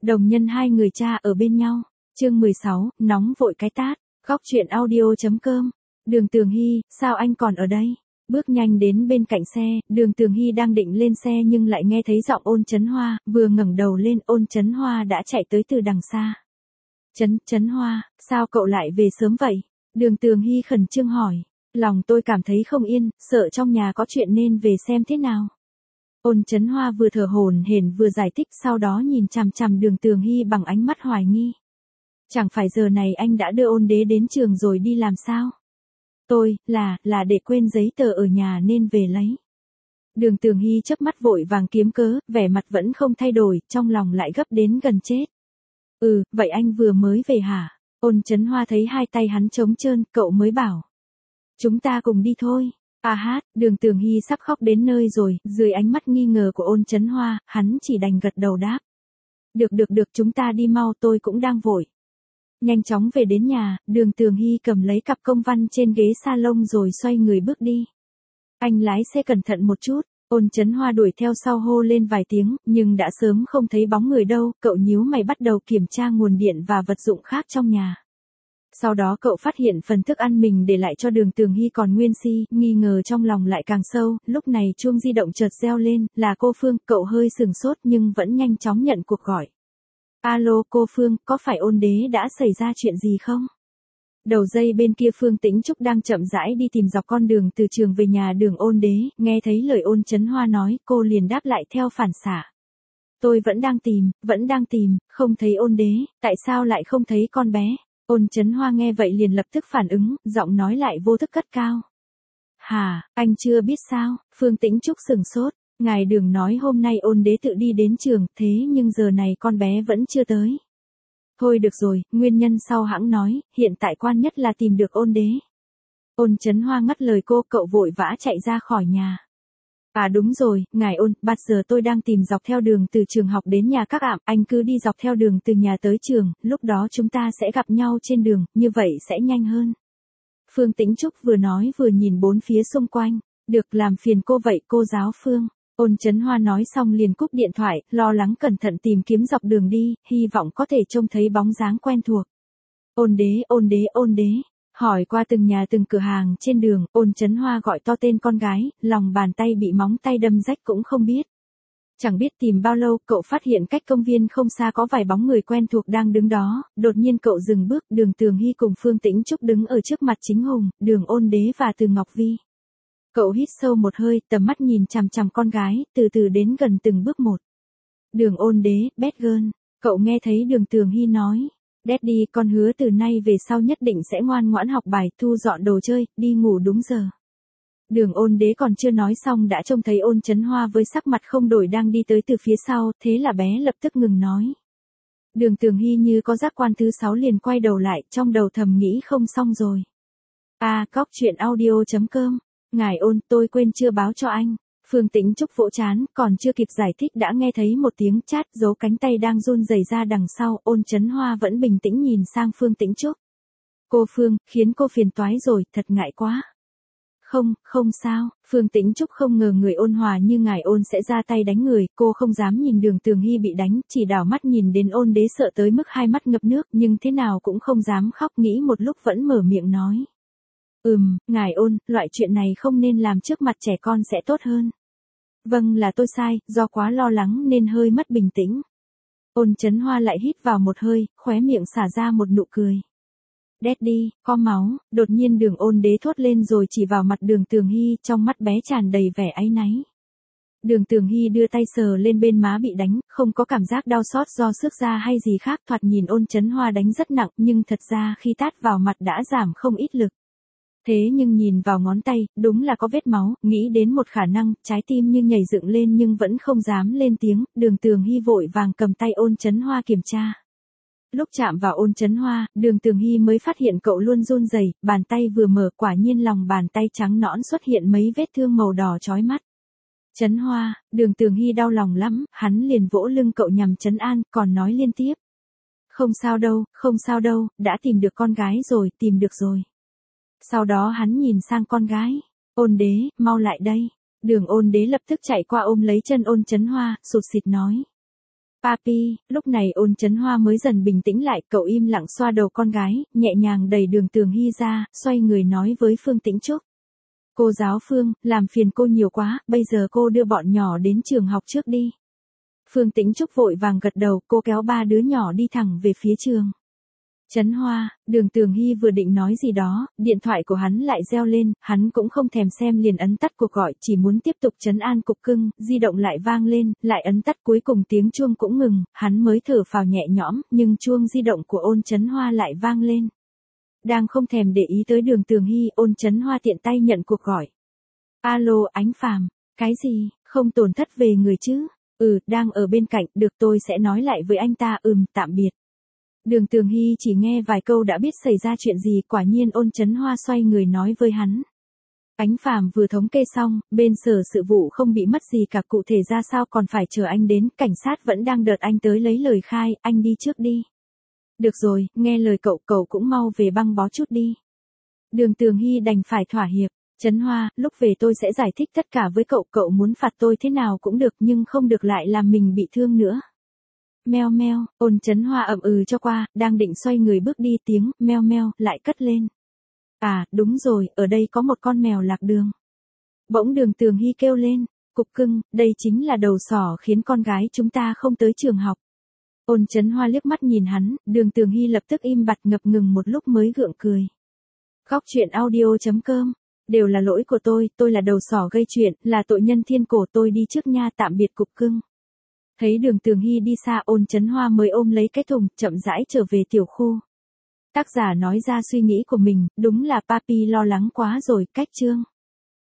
Đồng nhân hai người cha ở bên nhau. Chương 16, nóng vội cái tát. Góc truyện audio.com. Đường Tường Hy, sao anh còn ở đây? Bước nhanh đến bên cạnh xe, Đường Tường Hy đang định lên xe nhưng lại nghe thấy giọng Ôn Chấn Hoa, vừa ngẩng đầu lên Ôn Chấn Hoa đã chạy tới từ đằng xa. Chấn Hoa, sao cậu lại về sớm vậy? Đường Tường Hy khẩn trương hỏi. Lòng tôi cảm thấy không yên, sợ trong nhà có chuyện nên về xem thế nào. Ôn Chấn Hoa vừa thở hổn hển vừa giải thích, sau đó nhìn chằm chằm Đường Tường Hy bằng ánh mắt hoài nghi. Chẳng phải giờ này anh đã đưa Ôn Đế đến trường rồi đi làm sao? Tôi, là để quên giấy tờ ở nhà nên về lấy. Đường Tường Hy chớp mắt vội vàng kiếm cớ, vẻ mặt vẫn không thay đổi, trong lòng lại gấp đến gần chết. Vậy anh vừa mới về hả? Ôn Chấn Hoa thấy hai tay hắn trống trơn, cậu mới bảo. Chúng ta cùng đi thôi. Đường Tường Hy sắp khóc đến nơi rồi, dưới ánh mắt nghi ngờ của Ôn Chấn Hoa, hắn chỉ đành gật đầu đáp. Được, chúng ta đi mau, tôi cũng đang vội. Nhanh chóng về đến nhà, Đường Tường Hy cầm lấy cặp công văn trên ghế salon rồi xoay người bước đi. Anh lái xe cẩn thận một chút. Ôn Chấn Hoa đuổi theo sau hô lên vài tiếng, nhưng đã sớm không thấy bóng người đâu, cậu nhíu mày bắt đầu kiểm tra nguồn điện và vật dụng khác trong nhà. Sau đó cậu phát hiện phần thức ăn mình để lại cho Đường Tường Hy còn nguyên si, nghi ngờ trong lòng lại càng sâu, lúc này chuông di động chợt reo lên, là cô Phương, cậu hơi sừng sốt nhưng vẫn nhanh chóng nhận cuộc gọi. Alo cô Phương, có phải Ôn Đế đã xảy ra chuyện gì không? Đầu dây bên kia Phương Tĩnh Trúc đang chậm rãi đi tìm dọc con đường từ trường về nhà Đường Ôn Đế, nghe thấy lời Ôn Chấn Hoa nói, cô liền đáp lại theo phản xạ. Tôi vẫn đang tìm, không thấy Ôn Đế, tại sao lại không thấy con bé? Ôn Chấn Hoa nghe vậy liền lập tức phản ứng, giọng nói lại vô thức cất cao. Hả, anh chưa biết sao? Phương Tĩnh Trúc sừng sốt. Ngài Đường nói hôm nay Ôn Đế tự đi đến trường, thế nhưng giờ này con bé vẫn chưa tới. Thôi được rồi, nguyên nhân sau hãng nói, hiện tại quan nhất là tìm được Ôn Đế. Ôn Chấn Hoa ngắt lời cô, cậu vội vã chạy ra khỏi nhà. Đúng rồi, ngài Ôn, bây giờ tôi đang tìm dọc theo đường từ trường học đến nhà các ảm, anh cứ đi dọc theo đường từ nhà tới trường, lúc đó chúng ta sẽ gặp nhau trên đường, như vậy sẽ nhanh hơn. Phương Tĩnh Trúc vừa nói vừa nhìn bốn phía xung quanh. Được, làm phiền cô vậy cô giáo Phương. Ôn Chấn Hoa nói xong liền cúp điện thoại, lo lắng cẩn thận tìm kiếm dọc đường đi, hy vọng có thể trông thấy bóng dáng quen thuộc. Ôn Đế. Hỏi qua từng nhà từng cửa hàng trên đường, Ôn Chấn Hoa gọi to tên con gái, lòng bàn tay bị móng tay đâm rách cũng không biết. Chẳng biết tìm bao lâu, cậu phát hiện cách công viên không xa có vài bóng người quen thuộc đang đứng đó, đột nhiên cậu dừng bước, Đường Tường Hy cùng Phương Tĩnh Trúc đứng ở trước mặt Chính Hùng, Đường Ôn Đế và Từ Ngọc Vi. Cậu hít sâu một hơi, tầm mắt nhìn chằm chằm con gái, từ từ đến gần từng bước một. Đường Ôn Đế, bad girl. Cậu nghe thấy Đường Tường Hy nói. Daddy, con hứa từ nay về sau nhất định sẽ ngoan ngoãn học bài, thu dọn đồ chơi, đi ngủ đúng giờ. Đường Ôn Đế còn chưa nói xong đã trông thấy Ôn Chấn Hoa với sắc mặt không đổi đang đi tới từ phía sau, thế là bé lập tức ngừng nói. Đường Tường Hy như có giác quan thứ 6 liền quay đầu lại, trong đầu thầm nghĩ không xong rồi. Góc truyện audio.com. Ngài Ôn, tôi quên chưa báo cho anh. Phương Tĩnh Trúc vỗ trán, còn chưa kịp giải thích đã nghe thấy một tiếng chát, giấu cánh tay đang run rẩy ra đằng sau, Ôn Chấn Hoa vẫn bình tĩnh nhìn sang Phương Tĩnh Trúc. Cô Phương, khiến cô phiền toái rồi, thật ngại quá. Không sao, Phương Tĩnh Trúc không ngờ người ôn hòa như ngài Ôn sẽ ra tay đánh người, cô không dám nhìn Đường Tường Hy bị đánh, chỉ đảo mắt nhìn đến Ôn Đế sợ tới mức hai mắt ngập nước, nhưng thế nào cũng không dám khóc, nghĩ một lúc vẫn mở miệng nói. Ngài Ôn, loại chuyện này không nên làm trước mặt trẻ con sẽ tốt hơn. Vâng, là tôi sai, do quá lo lắng nên hơi mất bình tĩnh. Ôn Chấn Hoa lại hít vào một hơi, khóe miệng xả ra một nụ cười. Daddy, có máu, đột nhiên Đường Ôn Đế thốt lên rồi chỉ vào mặt Đường Tường Hy, trong mắt bé tràn đầy vẻ áy náy. Đường Tường Hy đưa tay sờ lên bên má bị đánh, không có cảm giác đau xót do xước da hay gì khác, thoạt nhìn Ôn Chấn Hoa đánh rất nặng, nhưng thật ra khi tát vào mặt đã giảm không ít lực. Thế nhưng nhìn vào ngón tay, đúng là có vết máu, nghĩ đến một khả năng, trái tim như nhảy dựng lên nhưng vẫn không dám lên tiếng, Đường Tường Hy vội vàng cầm tay Ôn Chấn Hoa kiểm tra. Lúc chạm vào Ôn Chấn Hoa, Đường Tường Hy mới phát hiện cậu luôn run rẩy, bàn tay vừa mở quả nhiên lòng bàn tay trắng nõn xuất hiện mấy vết thương màu đỏ chói mắt. Chấn Hoa, Đường Tường Hy đau lòng lắm, hắn liền vỗ lưng cậu nhằm trấn an, còn nói liên tiếp. Không sao đâu, đã tìm được con gái rồi, tìm được rồi. Sau đó hắn nhìn sang con gái. Ôn Đế, mau lại đây. Đường Ôn Đế lập tức chạy qua ôm lấy chân Ôn Chấn Hoa, sụt sịt nói. Papi, lúc này Ôn Chấn Hoa mới dần bình tĩnh lại, cậu im lặng xoa đầu con gái, nhẹ nhàng đẩy Đường Tường Hy ra, xoay người nói với Phương Tĩnh Trúc. Cô giáo Phương, làm phiền cô nhiều quá, bây giờ cô đưa bọn nhỏ đến trường học trước đi. Phương Tĩnh Trúc vội vàng gật đầu, cô kéo ba đứa nhỏ đi thẳng về phía trường. Chấn Hoa, Đường Tường Hy vừa định nói gì đó, điện thoại của hắn lại reo lên, hắn cũng không thèm xem liền ấn tắt cuộc gọi, chỉ muốn tiếp tục trấn an cục cưng, di động lại vang lên, lại ấn tắt, cuối cùng tiếng chuông cũng ngừng, hắn mới thở phào nhẹ nhõm, nhưng chuông di động của Ôn Chấn Hoa lại vang lên. Đang không thèm để ý tới Đường Tường Hy, Ôn Chấn Hoa tiện tay nhận cuộc gọi. Alo, Ánh Phàm, cái gì, không tổn thất về người chứ? Đang ở bên cạnh, được tôi sẽ nói lại với anh ta, tạm biệt. Đường Tường Hy chỉ nghe vài câu đã biết xảy ra chuyện gì, quả nhiên Ôn Chấn Hoa xoay người nói với hắn. Ánh Phàm vừa thống kê xong, bên sở sự vụ không bị mất gì cả, cụ thể ra sao còn phải chờ anh đến, cảnh sát vẫn đang đợi anh tới lấy lời khai, anh đi trước đi. Được rồi, nghe lời cậu cũng mau về băng bó chút đi. Đường Tường Hy đành phải thỏa hiệp. Chấn Hoa, lúc về tôi sẽ giải thích tất cả với cậu muốn phạt tôi thế nào cũng được nhưng không được lại làm mình bị thương nữa. Meo meo, Ôn Chấn Hoa ậm cho qua, đang định xoay người bước đi, tiếng meo meo lại cất lên. À, đúng rồi, ở đây có một con mèo lạc đường. Bỗng Đường Tường Hy kêu lên, cục cưng, đây chính là đầu sỏ khiến con gái chúng ta không tới trường học. Ôn Chấn Hoa liếc mắt nhìn hắn, Đường Tường Hy lập tức im bặt, ngập ngừng một lúc mới gượng cười. Góc truyện audio.com, đều là lỗi của tôi là đầu sỏ gây chuyện, là tội nhân thiên cổ, tôi đi trước nha, tạm biệt cục cưng. Thấy Đường Tường Hy đi xa, Ôn Chấn Hoa mới ôm lấy cái thùng, chậm rãi trở về tiểu khu. Tác giả nói ra suy nghĩ của mình, đúng là Papi lo lắng quá rồi, cách chương.